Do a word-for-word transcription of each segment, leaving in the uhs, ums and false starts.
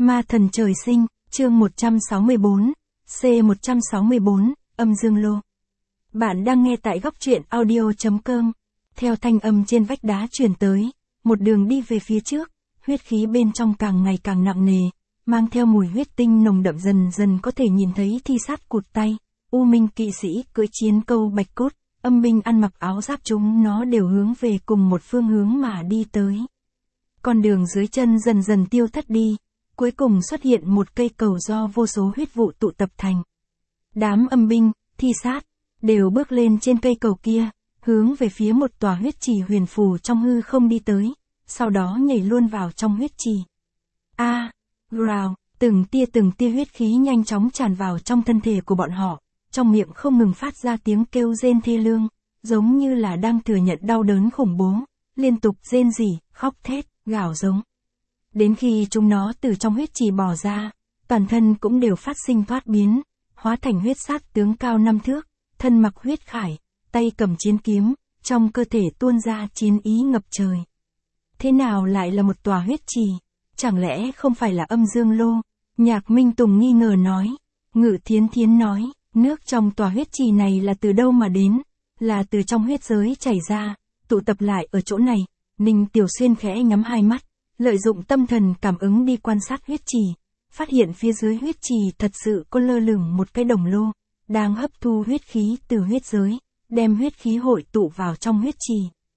Ma thần trời sinh, chương một trăm sáu mươi bốn, C một trăm sáu mươi bốn, âm dương lô. Bạn đang nghe tại góc truyện audio chấm com. Theo thanh âm trên vách đá truyền tới, một đường đi về phía trước, huyết khí bên trong càng ngày càng nặng nề, mang theo mùi huyết tinh nồng đậm, dần dần có thể nhìn thấy thi sát cụt tay, u minh kỵ sĩ cưỡi chiến câu bạch cốt, âm binh ăn mặc áo giáp, chúng nó đều hướng về cùng một phương hướng mà đi tới. Con đường dưới chân dần dần tiêu thất đi, cuối cùng xuất hiện một cây cầu do vô số huyết vụ tụ tập thành. Đám âm binh, thi sát, đều bước lên trên cây cầu kia, hướng về phía một tòa huyết trì huyền phù trong hư không đi tới, sau đó nhảy luôn vào trong huyết trì. A, à, rào, từng tia từng tia huyết khí nhanh chóng tràn vào trong thân thể của bọn họ, trong miệng không ngừng phát ra tiếng kêu rên thê lương, giống như là đang thừa nhận đau đớn khủng bố, liên tục rên rỉ, khóc thét, gào giống. Đến khi chúng nó từ trong huyết trì bò ra, toàn thân cũng đều phát sinh thoát biến, hóa thành huyết sát tướng cao năm thước, thân mặc huyết khải, tay cầm chiến kiếm, trong cơ thể tuôn ra chiến ý ngập trời. Thế nào lại là một tòa huyết trì? Chẳng lẽ không phải là âm dương lô? Nhạc Minh Tùng nghi ngờ nói. Ngự Thiến Thiến nói, nước trong tòa huyết trì này là từ đâu mà đến? Là từ trong huyết giới chảy ra, tụ tập lại ở chỗ này. Ninh Tiểu Xuyên khẽ nhắm hai mắt, lợi dụng tâm thần cảm ứng đi quan sát huyết trì, phát hiện phía dưới huyết trì thật sự có lơ lửng một cái đồng lô, đang hấp thu huyết khí từ huyết giới, đem huyết khí hội tụ vào trong huyết trì.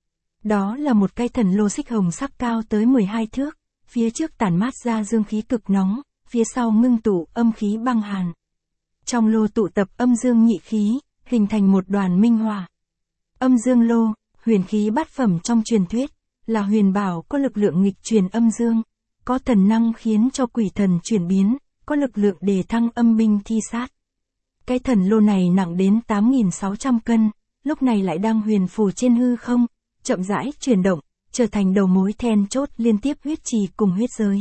Đó là một cái thần lô xích hồng sắc cao tới mười hai thước, phía trước tản mát ra dương khí cực nóng, phía sau ngưng tụ âm khí băng hàn. Trong lô tụ tập âm dương nhị khí, hình thành một đoàn minh hỏa. Âm dương lô, huyền khí bát phẩm trong truyền thuyết, là huyền bảo có lực lượng nghịch truyền âm dương, có thần năng khiến cho quỷ thần chuyển biến, có lực lượng đề thăng âm binh thi sát. Cái thần lô này nặng đến tám nghìn sáu trăm cân, lúc này lại đang huyền phù trên hư không, chậm rãi chuyển động, trở thành đầu mối then chốt liên tiếp huyết trì cùng huyết giới.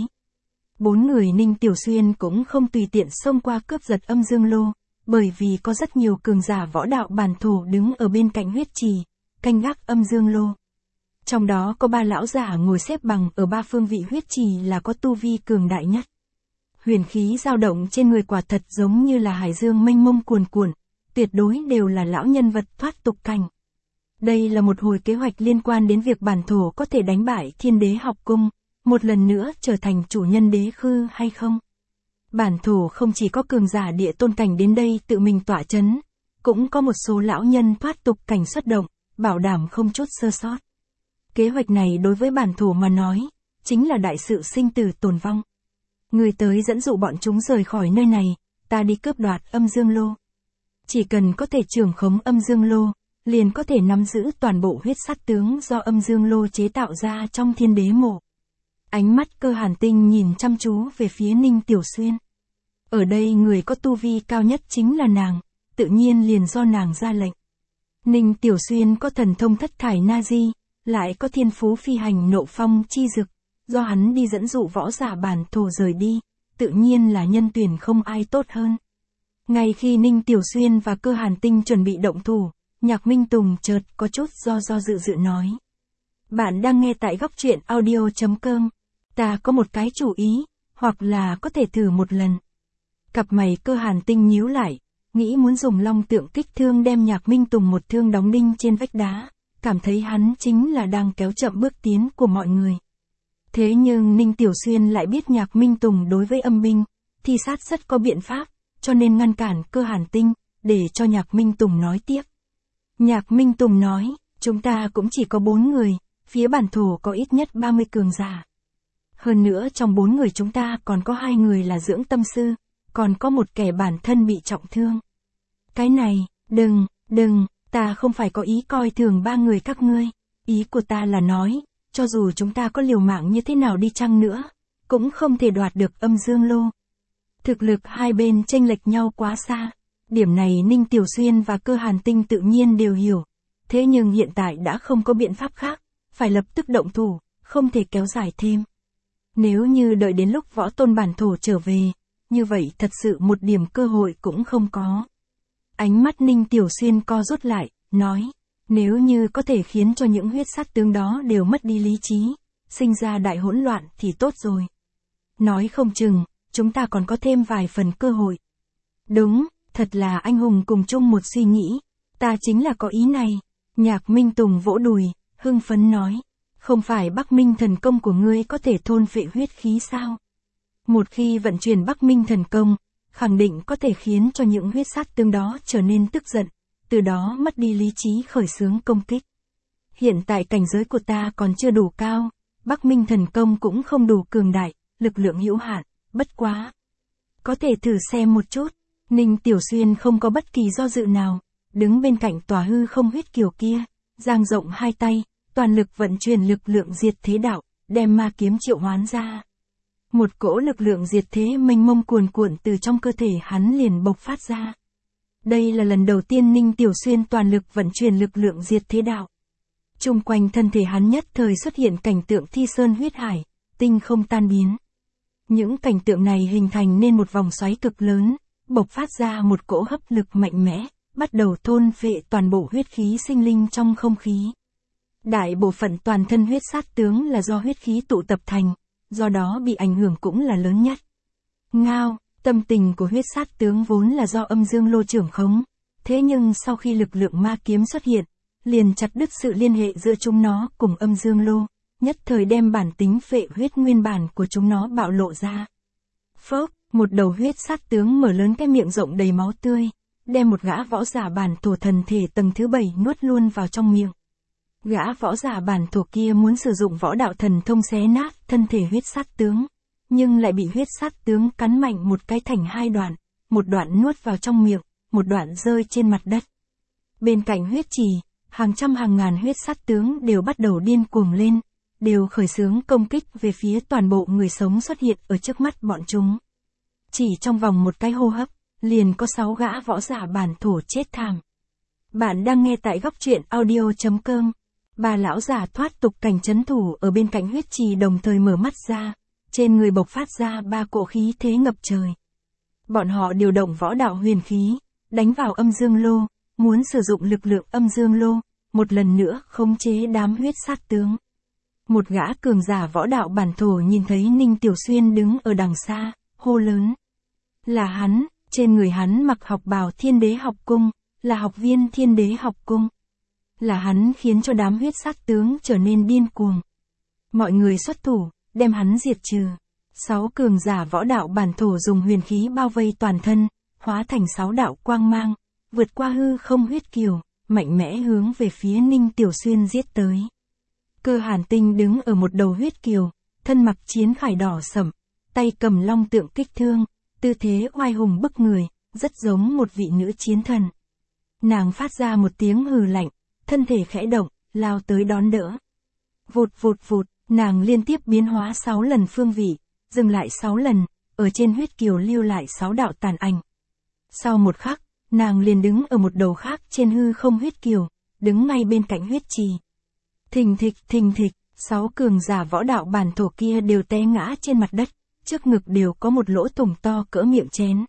Bốn người Ninh Tiểu Xuyên cũng không tùy tiện xông qua cướp giật âm dương lô, bởi vì có rất nhiều cường giả võ đạo bản thổ đứng ở bên cạnh huyết trì, canh gác âm dương lô. Trong đó có ba lão giả ngồi xếp bằng ở ba phương vị huyết trì là có tu vi cường đại nhất. Huyền khí dao động trên người quả thật giống như là hải dương mênh mông cuồn cuộn, tuyệt đối đều là lão nhân vật thoát tục cảnh. Đây là một hồi kế hoạch liên quan đến việc bản thổ có thể đánh bại Thiên Đế học cung, một lần nữa trở thành chủ nhân đế khư hay không. Bản thổ không chỉ có cường giả địa tôn cảnh đến đây tự mình tỏa chấn, cũng có một số lão nhân thoát tục cảnh xuất động, bảo đảm không chút sơ sót. Kế hoạch này đối với bản thổ mà nói, chính là đại sự sinh tử tồn vong. Người tới dẫn dụ bọn chúng rời khỏi nơi này, ta đi cướp đoạt âm dương lô. Chỉ cần có thể trưởng khống âm dương lô, liền có thể nắm giữ toàn bộ huyết sát tướng do âm dương lô chế tạo ra trong Thiên Đế mộ. Ánh mắt Cơ Hàn Tinh nhìn chăm chú về phía Ninh Tiểu Xuyên. Ở đây người có tu vi cao nhất chính là nàng, tự nhiên liền do nàng ra lệnh. Ninh Tiểu Xuyên có thần thông thất thải na di, lại có thiên phú phi hành nộ phong chi dực, do hắn đi dẫn dụ võ giả bản thổ rời đi, tự nhiên là nhân tuyển không ai tốt hơn. Ngay khi Ninh Tiểu Xuyên và Cơ Hàn Tinh chuẩn bị động thủ, Nhạc Minh Tùng chợt có chút do do dự dự nói. Bạn đang nghe tại góc truyện audio chấm com. Ta có một cái chủ ý, hoặc là có thể thử một lần. Cặp mày Cơ Hàn Tinh nhíu lại, nghĩ muốn dùng long tượng kích thương đem Nhạc Minh Tùng một thương đóng đinh trên vách đá, cảm thấy hắn chính là đang kéo chậm bước tiến của mọi người. Thế nhưng Ninh Tiểu Xuyên lại biết Nhạc Minh Tùng đối với âm binh, thi sát rất có biện pháp, cho nên ngăn cản Cơ Hàn Tinh, để cho Nhạc Minh Tùng nói tiếp. Nhạc Minh Tùng nói, chúng ta cũng chỉ có bốn người, phía bản thổ có ít nhất ba mươi cường giả. Hơn nữa trong bốn người chúng ta còn có hai người là dưỡng tâm sư, còn có một kẻ bản thân bị trọng thương. Cái này, đừng, đừng, ta không phải có ý coi thường ba người các ngươi, ý của ta là nói, cho dù chúng ta có liều mạng như thế nào đi chăng nữa, cũng không thể đoạt được âm dương lô. Thực lực hai bên chênh lệch nhau quá xa, điểm này Ninh Tiểu Xuyên và Cơ Hàn Tinh tự nhiên đều hiểu, thế nhưng hiện tại đã không có biện pháp khác, phải lập tức động thủ, không thể kéo dài thêm. Nếu như đợi đến lúc võ tôn bản thổ trở về, như vậy thật sự một điểm cơ hội cũng không có. Ánh mắt Ninh Tiểu Xuyên co rút lại, nói, nếu như có thể khiến cho những huyết sát tướng đó đều mất đi lý trí, sinh ra đại hỗn loạn thì tốt rồi. Nói không chừng, chúng ta còn có thêm vài phần cơ hội. Đúng, thật là anh hùng cùng chung một suy nghĩ. Ta chính là có ý này. Nhạc Minh Tùng vỗ đùi, hưng phấn nói. Không phải Bắc Minh thần công của ngươi có thể thôn phệ huyết khí sao? Một khi vận chuyển Bắc Minh thần công, khẳng định có thể khiến cho những huyết sát tướng đó trở nên tức giận, từ đó mất đi lý trí khởi xướng công kích. Hiện tại cảnh giới của ta còn chưa đủ cao, Bắc Minh thần công cũng không đủ cường đại, lực lượng hữu hạn, bất quá. Có thể thử xem một chút. Ninh Tiểu Xuyên không có bất kỳ do dự nào, đứng bên cạnh tòa hư không huyết kiều kia, dang rộng hai tay, toàn lực vận chuyển lực lượng diệt thế đạo, đem ma kiếm triệu hoán ra. Một cỗ lực lượng diệt thế mênh mông cuồn cuộn từ trong cơ thể hắn liền bộc phát ra. Đây là lần đầu tiên Ninh Tiểu Xuyên toàn lực vận chuyển lực lượng diệt thế đạo. Trung quanh thân thể hắn nhất thời xuất hiện cảnh tượng thi sơn huyết hải, tinh không tan biến. Những cảnh tượng này hình thành nên một vòng xoáy cực lớn, bộc phát ra một cỗ hấp lực mạnh mẽ, bắt đầu thôn phệ toàn bộ huyết khí sinh linh trong không khí. Đại bộ phận toàn thân huyết sát tướng là do huyết khí tụ tập thành, do đó bị ảnh hưởng cũng là lớn nhất. Ngao, tâm tình của huyết sát tướng vốn là do âm dương lô trưởng khống, thế nhưng sau khi lực lượng ma kiếm xuất hiện, liền chặt đứt sự liên hệ giữa chúng nó cùng âm dương lô, nhất thời đem bản tính phệ huyết nguyên bản của chúng nó bạo lộ ra. Phốc, một đầu huyết sát tướng mở lớn cái miệng rộng đầy máu tươi, đem một gã võ giả bản thổ thần thể tầng thứ bảy nuốt luôn vào trong miệng. Gã võ giả bản thổ kia muốn sử dụng võ đạo thần thông xé nát thân thể huyết sát tướng, nhưng lại bị huyết sát tướng cắn mạnh một cái thành hai đoạn, một đoạn nuốt vào trong miệng, một đoạn rơi trên mặt đất. Bên cạnh huyết trì, hàng trăm hàng ngàn huyết sát tướng đều bắt đầu điên cuồng lên, đều khởi xướng công kích về phía toàn bộ người sống xuất hiện ở trước mắt bọn chúng. Chỉ trong vòng một cái hô hấp, liền có sáu gã võ giả bản thổ chết thảm. Bạn đang nghe tại góc truyện audio chấm com. Ba lão giả thoát tục cảnh trấn thủ ở bên cạnh huyết trì đồng thời mở mắt ra, trên người bộc phát ra ba cỗ khí thế ngập trời. Bọn họ điều động võ đạo huyền khí, đánh vào âm dương lô, muốn sử dụng lực lượng âm dương lô, một lần nữa khống chế đám huyết sát tướng. Một gã cường giả võ đạo bản thổ nhìn thấy Ninh Tiểu Xuyên đứng ở đằng xa, hô lớn. Là hắn, trên người hắn mặc học bào Thiên Đế học cung, là học viên Thiên Đế học cung. Là hắn khiến cho đám huyết sát tướng trở nên điên cuồng. Mọi người xuất thủ, đem hắn diệt trừ. Sáu cường giả võ đạo bản thổ dùng huyền khí bao vây toàn thân, hóa thành sáu đạo quang mang, vượt qua hư không huyết kiều, mạnh mẽ hướng về phía Ninh Tiểu Xuyên giết tới. Cơ Hàn Tinh đứng ở một đầu huyết kiều, thân mặc chiến khải đỏ sẫm, tay cầm long tượng kích thương, tư thế oai hùng bức người, rất giống một vị nữ chiến thần. Nàng phát ra một tiếng hừ lạnh, thân thể khẽ động, lao tới đón đỡ. Vụt vụt vụt, nàng liên tiếp biến hóa sáu lần phương vị, dừng lại sáu lần, ở trên huyết kiều lưu lại sáu đạo tàn ảnh. Sau một khắc, nàng liền đứng ở một đầu khác trên hư không huyết kiều, đứng ngay bên cạnh huyết trì. Thình thịch thình thịch, sáu cường giả võ đạo bản thổ kia đều té ngã trên mặt đất, trước ngực đều có một lỗ thủng to cỡ miệng chén.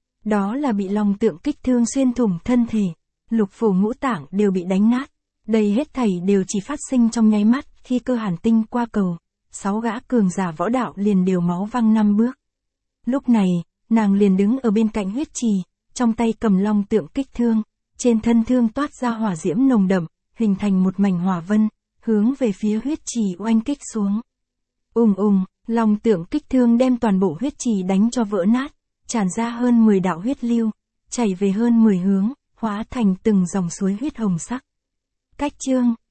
Đó là bị long tượng kích thương xuyên thủng thân thể, lục phủ ngũ tạng đều bị đánh nát. Đây hết thảy đều chỉ phát sinh trong nháy mắt khi Cơ Hàn Tinh qua cầu, sáu gã cường giả võ đạo liền đều máu văng năm bước. Lúc này, nàng liền đứng ở bên cạnh huyết trì, trong tay cầm long tượng kích thương, trên thân thương toát ra hỏa diễm nồng đậm, hình thành một mảnh hỏa vân, hướng về phía huyết trì oanh kích xuống. Ùng ùng, long tượng kích thương đem toàn bộ huyết trì đánh cho vỡ nát, tràn ra hơn mười đạo huyết lưu, chảy về hơn mười hướng, hóa thành từng dòng suối huyết hồng sắc. Cách chương